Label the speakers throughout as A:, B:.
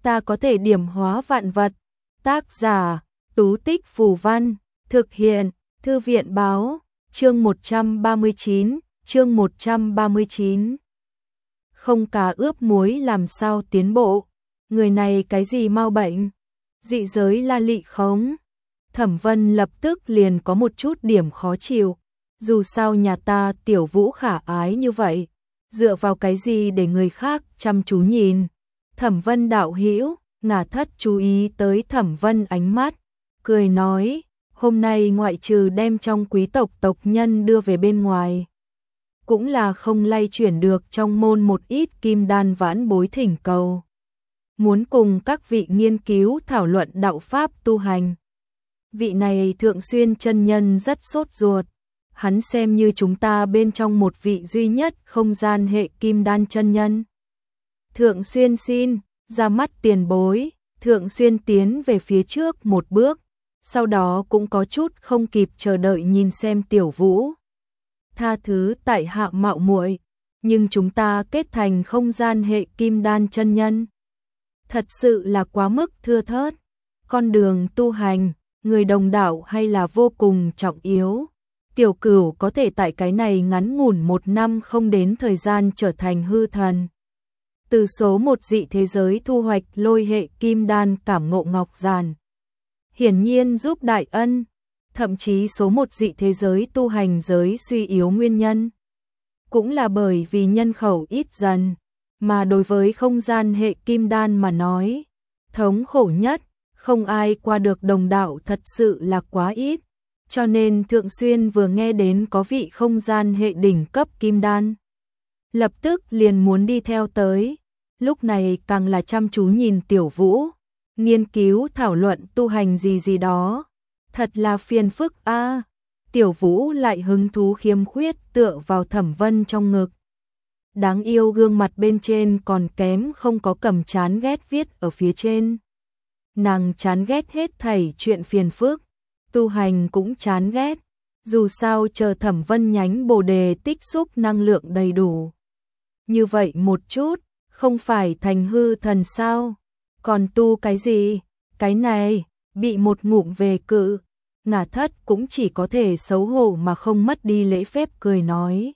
A: ta có thể điểm hóa vạn vật. Tác giả, Tú Tích Phù Văn, thực hiện, Thư viện Báo, chương 139. Không cá ướp muối làm sao tiến bộ, người này cái gì mau bệnh, dị giới la lị khống. Thẩm Vân lập tức liền có một chút điểm khó chịu, dù sao nhà ta Tiểu Vũ khả ái như vậy, dựa vào cái gì để người khác chăm chú nhìn. Thẩm Vân đạo hữu, Ngả Thất chú ý tới Thẩm Vân ánh mắt, cười nói, hôm nay ngoại trừ đem trong quý tộc tộc nhân đưa về bên ngoài, cũng là không lay chuyển được trong môn một ít kim đan vãn bối thỉnh cầu, muốn cùng các vị nghiên cứu thảo luận đạo pháp tu hành. Vị này Thượng Xuyên chân nhân rất sốt ruột, hắn xem như chúng ta bên trong một vị duy nhất không gian hệ kim đan chân nhân. Thượng Xuyên xin, ra mắt tiền bối. Thượng Xuyên tiến về phía trước một bước, sau đó cũng có chút không kịp chờ đợi nhìn xem Tiểu Vũ. Tha thứ tại hạ mạo muội, nhưng chúng ta kết thành không gian hệ kim đan chân nhân, thật sự là quá mức thưa thớt. Con đường tu hành, người đồng đạo hay là vô cùng trọng yếu. Tiểu Cửu có thể tại cái này ngắn ngủn 1 năm không đến thời gian trở thành hư thần. Từ số 1 dị thế giới thu hoạch lôi hệ kim đan cảm ngộ ngọc giản, hiển nhiên giúp đại ân, thậm chí số 1 dị thế giới tu hành giới suy yếu nguyên nhân, cũng là bởi vì nhân khẩu ít dần, mà đối với không gian hệ kim đan mà nói, thống khổ nhất, không ai qua được đồng đạo thật sự là quá ít, cho nên Thượng Xuyên vừa nghe đến có vị không gian hệ đỉnh cấp kim đan, lập tức liền muốn đi theo tới, lúc này càng là chăm chú nhìn Tiểu Vũ, nghiên cứu thảo luận tu hành gì đó, thật là phiền phức a. Tiểu Vũ lại hứng thú khiếm khuyết tựa vào Thẩm Vân trong ngực. Đáng yêu gương mặt bên trên còn kém không có cầm chán ghét viết ở phía trên. Nàng chán ghét hết thảy chuyện phiền phức, tu hành cũng chán ghét, dù sao chờ Thẩm Vân nhánh Bồ đề tích xúc năng lượng đầy đủ. Như vậy một chút, không phải thành hư thần sao? Còn tu cái gì? Cái này, bị một ngụm về cự. Ngả Thất cũng chỉ có thể xấu hổ mà không mất đi lễ phép cười nói.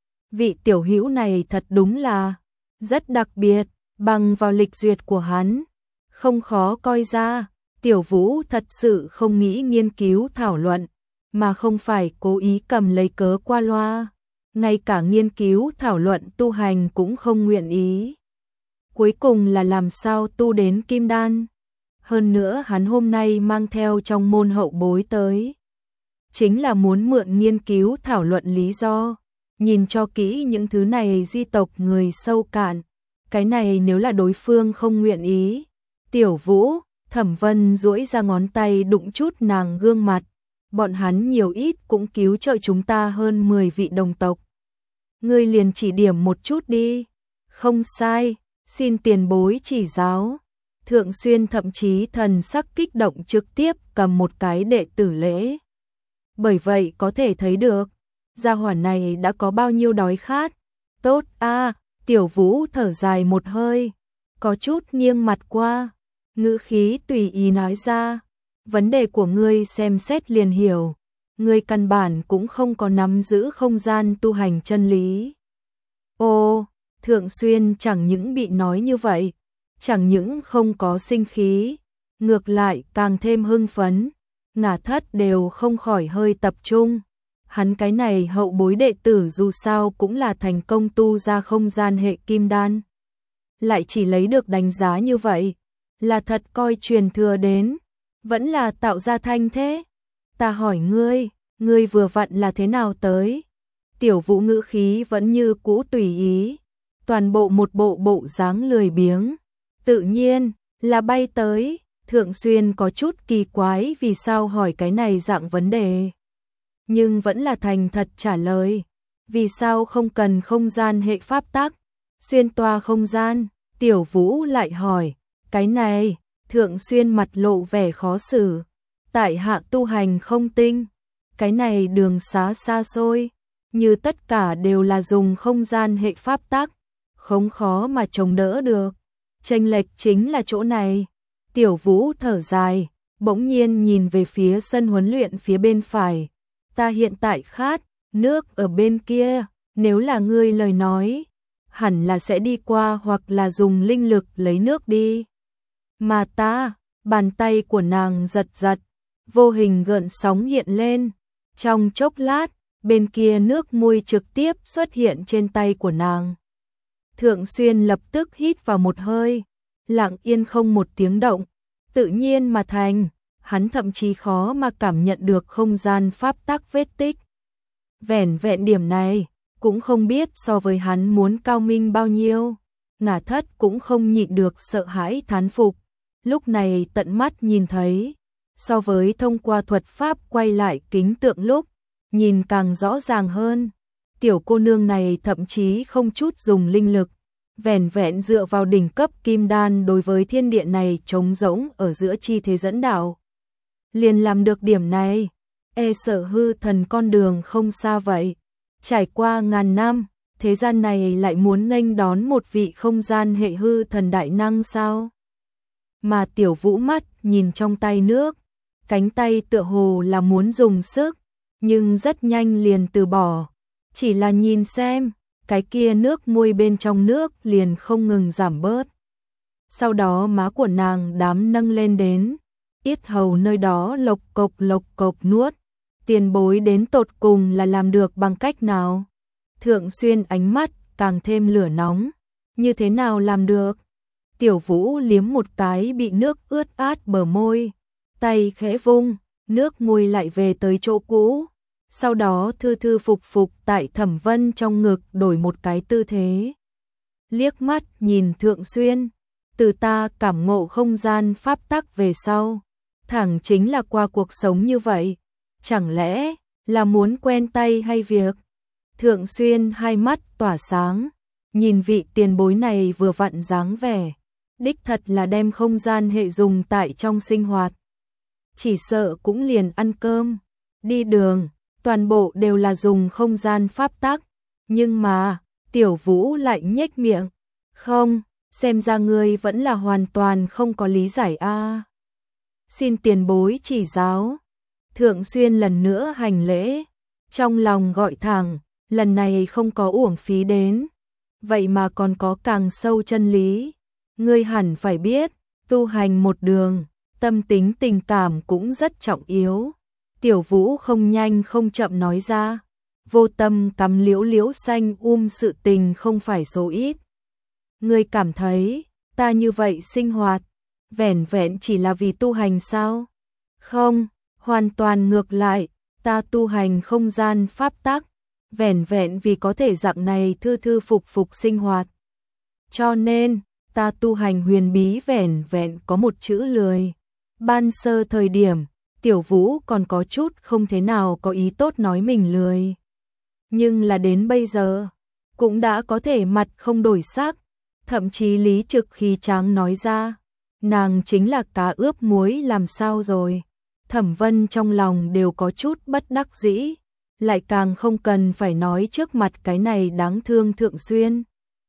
A: Vị tiểu hữu này thật đúng là rất đặc biệt, bằng vào lịch duyệt của hắn, không khó coi ra, Tiểu Vũ thật sự không nghĩ nghiên cứu thảo luận, mà không phải cố ý cầm lấy cớ qua loa, ngay cả nghiên cứu thảo luận tu hành cũng không nguyện ý. Cuối cùng là làm sao tu đến kim đan. Hơn nữa hắn hôm nay mang theo trong môn hậu bối tới, chính là muốn mượn nghiên cứu thảo luận lý do. Nhìn cho kỹ những thứ này di tộc người sâu cạn, cái này nếu là đối phương không nguyện ý. Tiểu Vũ, Thẩm Vân duỗi ra ngón tay đụng chút nàng gương mặt, bọn hắn nhiều ít cũng cứu trợ chúng ta hơn 10 vị đồng tộc. Ngươi liền chỉ điểm một chút đi. Không sai, xin tiền bối chỉ giáo. Thượng Xuyên thậm chí thần sắc kích động trực tiếp cầm một cái đệ tử lễ. Bởi vậy có thể thấy được, gia hỏa này đã có bao nhiêu đói khát. Tốt a. Tiểu Vũ thở dài một hơi, có chút nghiêng mặt qua, ngữ khí tùy ý nói ra, vấn đề của ngươi xem xét liền hiểu, ngươi căn bản cũng không có nắm giữ không gian tu hành chân lý. Ô, Thượng Xuyên chẳng những bị nói như vậy, chẳng những không có sinh khí, ngược lại càng thêm hưng phấn, Ngả Thất đều không khỏi hơi tập trung. Hắn cái này hậu bối đệ tử dù sao cũng là thành công tu ra không gian hệ kim đan. Lại chỉ lấy được đánh giá như vậy, là thật coi truyền thừa đến, vẫn là tạo ra thanh thế. Ta hỏi ngươi vừa vặn là thế nào tới? Tiểu Vũ ngữ khí vẫn như cũ tùy ý, toàn bộ một bộ dáng lười biếng. Tự nhiên, là bay tới. Thượng Xuyên có chút kỳ quái vì sao hỏi cái này dạng vấn đề. Nhưng vẫn là thành thật trả lời. Vì sao không cần không gian hệ pháp tắc? Xuyên toa không gian. Tiểu Vũ lại hỏi. Cái này, Thượng Xuyên mặt lộ vẻ khó xử. Tại hạ tu hành không tinh. Cái này đường xá xa xôi. Như tất cả đều là dùng không gian hệ pháp tắc. Không khó mà chống đỡ được. Chênh lệch chính là chỗ này. Tiểu Vũ thở dài, bỗng nhiên nhìn về phía sân huấn luyện phía bên phải. Ta hiện tại khát, nước ở bên kia, nếu là ngươi lời nói, hẳn là sẽ đi qua hoặc là dùng linh lực lấy nước đi. Mà ta, bàn tay của nàng giật giật, vô hình gợn sóng hiện lên. Trong chốc lát, bên kia nước muôi trực tiếp xuất hiện trên tay của nàng. Thượng Xuyên lập tức hít vào một hơi, lặng yên không một tiếng động, tự nhiên mà thành, hắn thậm chí khó mà cảm nhận được không gian pháp tắc vết tích. Vẻn vẹn điểm này, cũng không biết so với hắn muốn cao minh bao nhiêu. Ngả Thất cũng không nhịn được sợ hãi thán phục, lúc này tận mắt nhìn thấy, so với thông qua thuật pháp quay lại kính tượng lúc, nhìn càng rõ ràng hơn. Tiểu cô nương này thậm chí không chút dùng linh lực, vẻn vẹn dựa vào đỉnh cấp kim đan đối với thiên địa này trống rỗng ở giữa chi thế dẫn đạo. Liền làm được điểm này, e sợ hư thần con đường không xa vậy. Trải qua ngàn năm, thế gian này lại muốn nghênh đón một vị không gian hệ hư thần đại năng sao? Mà Tiểu Vũ mắt nhìn trong tay nước, cánh tay tựa hồ là muốn dùng sức, nhưng rất nhanh liền từ bỏ. Chỉ là nhìn xem, cái kia nước muôi bên trong nước liền không ngừng giảm bớt. Sau đó má của nàng đám nâng lên đến, yết hầu nơi đó lộc cộc nuốt. Tiền bối đến tột cùng là làm được bằng cách nào? Thượng Xuyên ánh mắt càng thêm lửa nóng. Như thế nào làm được? Tiểu Vũ liếm một cái bị nước ướt át bờ môi, tay khẽ vung, nước muôi lại về tới chỗ cũ. Sau đó thư thư phục tại Thẩm Vân trong ngực đổi một cái tư thế. Liếc mắt nhìn Thượng Xuyên, từ ta cảm ngộ không gian pháp tắc về sau, thẳng chính là qua cuộc sống như vậy. Chẳng lẽ là muốn quen tay hay việc? Thượng Xuyên hai mắt tỏa sáng, nhìn vị tiền bối này vừa vặn dáng vẻ, đích thật là đem không gian hệ dùng tại trong sinh hoạt. Chỉ sợ cũng liền ăn cơm, đi đường, toàn bộ đều là dùng không gian pháp tắc. Nhưng mà, Tiểu Vũ lại nhếch miệng, không, xem ra ngươi vẫn là hoàn toàn không có lý giải a. Xin tiền bối chỉ giáo. Thượng Xuyên lần nữa hành lễ, trong lòng gọi thẳng, lần này không có uổng phí đến, vậy mà còn có càng sâu chân lý. Ngươi hẳn phải biết, tu hành một đường, tâm tính tình cảm cũng rất trọng yếu. Tiểu Vũ không nhanh không chậm nói ra, vô tâm cắm liễu liễu xanh sự tình không phải số ít. Ngươi cảm thấy, ta như vậy sinh hoạt, vẻn vẹn chỉ là vì tu hành sao? Không, hoàn toàn ngược lại, ta tu hành không gian pháp tắc, vẻn vẹn vì có thể dạng này thư thư phục sinh hoạt. Cho nên, ta tu hành huyền bí vẻn vẹn có một chữ lười. Ban sơ thời điểm, Tiểu Vũ còn có chút không thế nào có ý tốt nói mình lười. Nhưng là đến bây giờ, cũng đã có thể mặt không đổi sắc, thậm chí lý trực khí tráng nói ra, nàng chính là cá ướp muối làm sao rồi. Thẩm Vân trong lòng đều có chút bất đắc dĩ, lại càng không cần phải nói trước mặt cái này đáng thương Thượng Xuyên.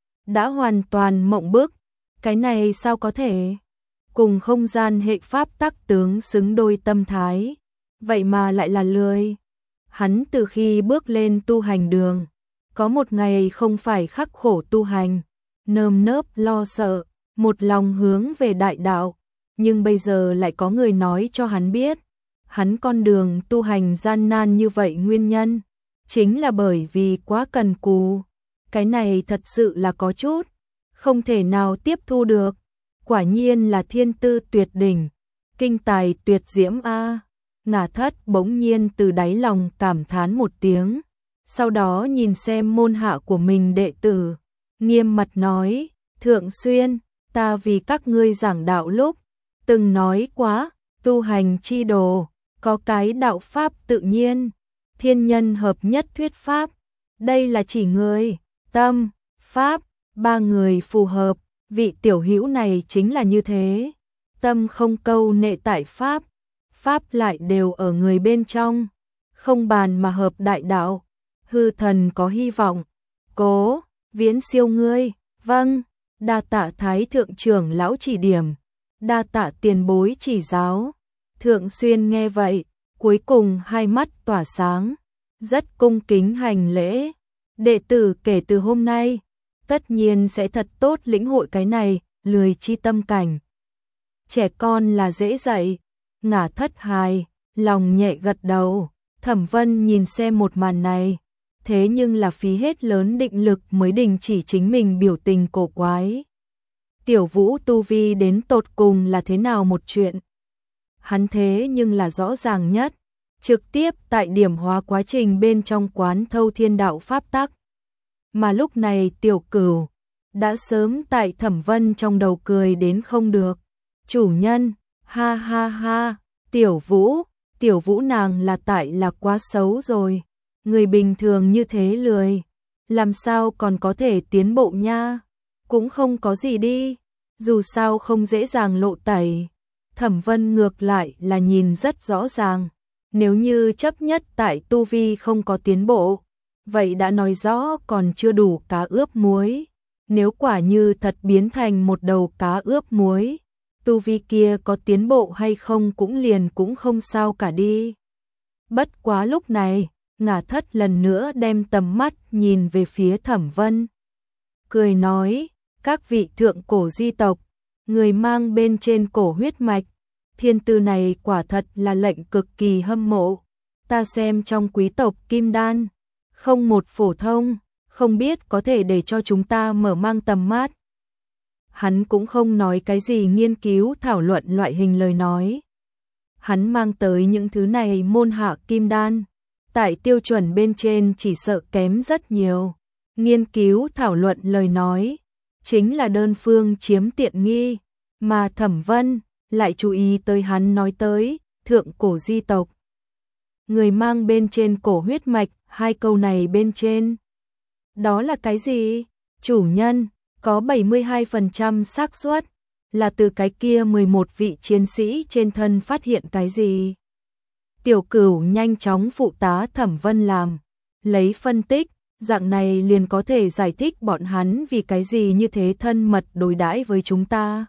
A: Đã hoàn toàn mộng bức, cái này sao có thể? Cùng không gian hệ pháp tắc tướng xứng đôi tâm thái, vậy mà lại là lười. Hắn từ khi bước lên tu hành đường, có một ngày không phải khắc khổ tu hành, nơm nớp lo sợ, một lòng hướng về đại đạo, nhưng bây giờ lại có người nói cho hắn biết, hắn con đường tu hành gian nan như vậy nguyên nhân, chính là bởi vì quá cần cù. Cái này thật sự là có chút, không thể nào tiếp thu được. Quả nhiên là thiên tư tuyệt đỉnh, kinh tài tuyệt diễm a. Ngả Thất bỗng nhiên từ đáy lòng cảm thán một tiếng, sau đó nhìn xem môn hạ của mình đệ tử, nghiêm mặt nói, Thượng Xuyên, ta vì các ngươi giảng đạo lúc, từng nói quá, tu hành chi đồ, có cái đạo pháp tự nhiên, thiên nhân hợp nhất thuyết pháp, đây là chỉ người, tâm, pháp, ba người phù hợp, vị tiểu hữu này chính là như thế, tâm không câu nệ tại pháp, pháp lại đều ở người bên trong, không bàn mà hợp đại đạo, hư thần có hy vọng, cố, viễn siêu ngươi, vâng. Đa tạ Thái thượng trưởng lão chỉ điểm, đa tạ tiền bối chỉ giáo. Thượng Xuyên nghe vậy, cuối cùng hai mắt tỏa sáng, rất cung kính hành lễ. Đệ tử kể từ hôm nay, tất nhiên sẽ thật tốt lĩnh hội cái này, lười chi tâm cảnh. Trẻ con là dễ dạy. Ngả Thất hài lòng nhẹ gật đầu. Thẩm Vân nhìn xem một màn này, thế nhưng là phí hết lớn định lực mới đình chỉ chính mình biểu tình cổ quái. Tiểu Vũ tu vi đến tột cùng là thế nào một chuyện? Hắn thế nhưng là rõ ràng nhất, trực tiếp tại điểm hóa quá trình bên trong quán thâu thiên đạo pháp tắc. Mà lúc này Tiểu Cửu đã sớm tại Thẩm Vân trong đầu cười đến không được. Chủ nhân, ha ha ha, Tiểu Vũ nàng là tại là quá xấu rồi. Người bình thường như thế lười, làm sao còn có thể tiến bộ nha? Cũng không có gì đi, dù sao không dễ dàng lộ tẩy. Thẩm Vân ngược lại là nhìn rất rõ ràng, nếu như chấp nhất tại tu vi không có tiến bộ, vậy đã nói rõ còn chưa đủ cá ướp muối. Nếu quả như thật biến thành một đầu cá ướp muối, tu vi kia có tiến bộ hay không cũng không sao cả đi. Bất quá lúc này, Ngả Thất lần nữa đem tầm mắt nhìn về phía Thẩm Vân. Cười nói, các vị thượng cổ di tộc, người mang bên trên cổ huyết mạch, thiên tư này quả thật là lệnh cực kỳ hâm mộ. Ta xem trong quý tộc Kim Đan, không một phổ thông, không biết có thể để cho chúng ta mở mang tầm mắt. Hắn cũng không nói cái gì nghiên cứu thảo luận loại hình lời nói. Hắn mang tới những thứ này môn hạ Kim Đan, tại tiêu chuẩn bên trên chỉ sợ kém rất nhiều. Nghiên cứu thảo luận lời nói, chính là đơn phương chiếm tiện nghi, mà Thẩm Vân lại chú ý tới hắn nói tới thượng cổ di tộc. Người mang bên trên cổ huyết mạch, hai câu này bên trên. Đó là cái gì? Chủ nhân, có 72% xác suất là từ cái kia 11 vị chiến sĩ trên thân phát hiện cái gì? Tiểu Cửu nhanh chóng phụ tá Thẩm Vân làm, lấy phân tích, dạng này liền có thể giải thích bọn hắn vì cái gì như thế thân mật đối đãi với chúng ta.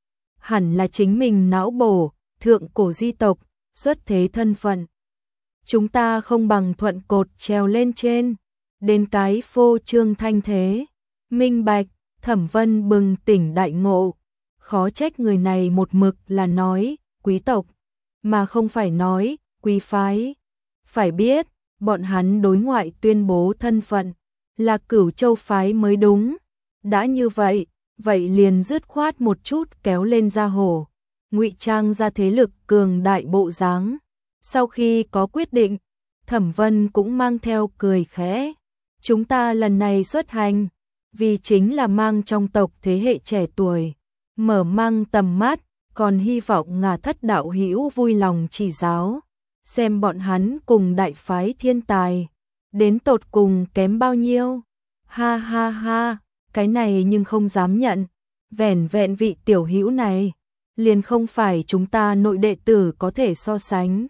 A: Hẳn là chính mình não bổ, thượng cổ di tộc, xuất thế thân phận. Chúng ta không bằng thuận cột treo lên trên, đến cái phô trương thanh thế. Minh bạch, Thẩm Vân bừng tỉnh đại ngộ, khó trách người này một mực là nói quý tộc, mà không phải nói quý phái. Phải biết, bọn hắn đối ngoại tuyên bố thân phận là Cửu Châu phái mới đúng. Đã như vậy, vậy liền dứt khoát một chút kéo lên ra hổ, ngụy trang ra thế lực cường đại bộ dáng. Sau khi có quyết định, Thẩm Vân cũng mang theo cười khẽ. Chúng ta lần này xuất hành, vì chính là mang trong tộc thế hệ trẻ tuổi, mở mang tầm mắt, còn hy vọng Ngả Thất đạo hữu vui lòng chỉ giáo, xem bọn hắn cùng đại phái thiên tài, đến tột cùng kém bao nhiêu. Ha ha ha, cái này nhưng không dám nhận, vẻn vẹn vị tiểu hữu này, liền không phải chúng ta nội đệ tử có thể so sánh.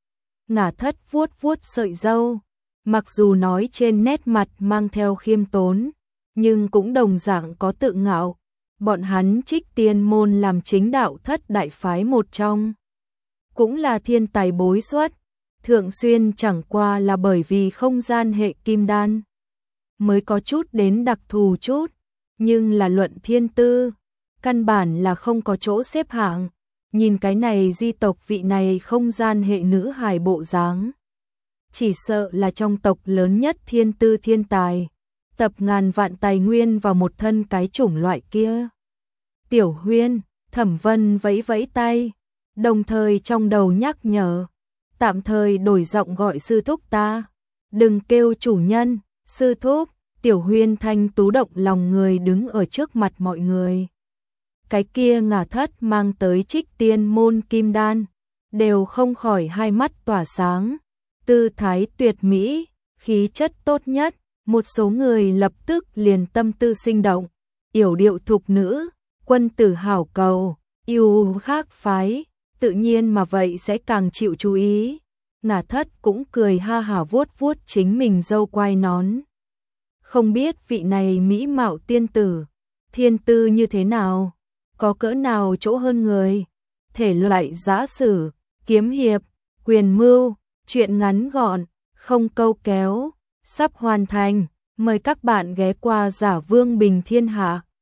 A: Ngả Thất vuốt vuốt sợi râu, mặc dù nói trên nét mặt mang theo khiêm tốn, nhưng cũng đồng dạng có tự ngạo. Bọn hắn Trích Tiên môn làm chính đạo thất đại phái một trong, cũng là thiên tài bối xuất. Thượng Xuyên chẳng qua là bởi vì không gian hệ kim đan mới có chút đến đặc thù chút, nhưng là luận thiên tư, căn bản là không có chỗ xếp hạng. Nhìn cái này di tộc vị này không gian hệ nữ hài bộ dáng, chỉ sợ là trong tộc lớn nhất thiên tư thiên tài, tập ngàn vạn tài nguyên vào một thân cái chủng loại kia. Tiểu Huyên, Thẩm Vân vẫy vẫy tay, đồng thời trong đầu nhắc nhở, tạm thời đổi giọng gọi sư thúc ta, đừng kêu chủ nhân, sư thúc. Tiểu Huyên thanh tú động lòng người đứng ở trước mặt mọi người. Cái kia Ngả Thất mang tới Trích Tiên môn kim đan, đều không khỏi hai mắt tỏa sáng, tư thái tuyệt mỹ, khí chất tốt nhất. Một số người lập tức liền tâm tư sinh động, yểu điệu thục nữ, quân tử hảo cầu, yêu khác phái, tự nhiên mà vậy sẽ càng chịu chú ý. Ngả Thất cũng cười ha hả vuốt vuốt chính mình râu quai nón. Không biết vị này mỹ mạo tiên tử, thiên tư như thế nào, có cỡ nào chỗ hơn người, thể loại giã sử, kiếm hiệp, quyền mưu, truyện ngắn gọn, không câu kéo, sắp hoàn thành, mời các bạn ghé qua Giả Vương Bình Thiên Hạ.